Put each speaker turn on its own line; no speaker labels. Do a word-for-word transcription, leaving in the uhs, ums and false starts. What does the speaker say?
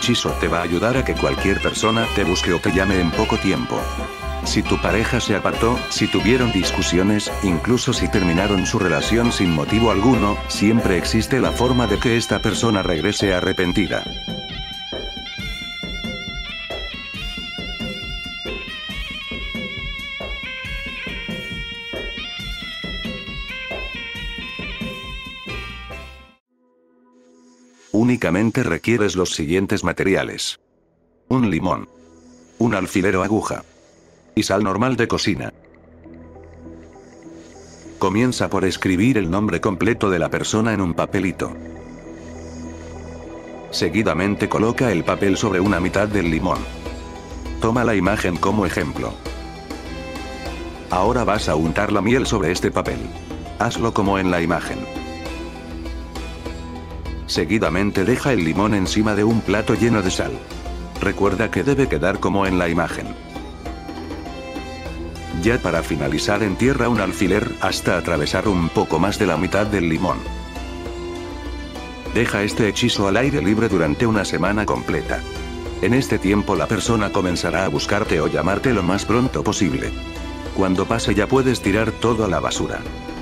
hechizo te va a ayudar a que cualquier persona te busque o te llame en poco tiempo. Si tu pareja se apartó, si tuvieron discusiones, incluso si terminaron su relación sin motivo alguno, siempre existe la forma de que esta persona regrese arrepentida. Únicamente requieres los siguientes materiales: un limón, un alfiler o aguja, y sal normal de cocina. Comienza por escribir el nombre completo de la persona en un papelito. Seguidamente coloca el papel sobre una mitad del limón. Toma la imagen como ejemplo. Ahora vas a untar la miel sobre este papel. Hazlo como en la imagen. Seguidamente deja el limón encima de un plato lleno de sal. Recuerda que debe quedar como en la imagen. Ya para finalizar, entierra un alfiler hasta atravesar un poco más de la mitad del limón. Deja este hechizo al aire libre durante una semana completa. En este tiempo la persona comenzará a buscarte o llamarte lo más pronto posible. Cuando pase ya puedes tirar todo a la basura.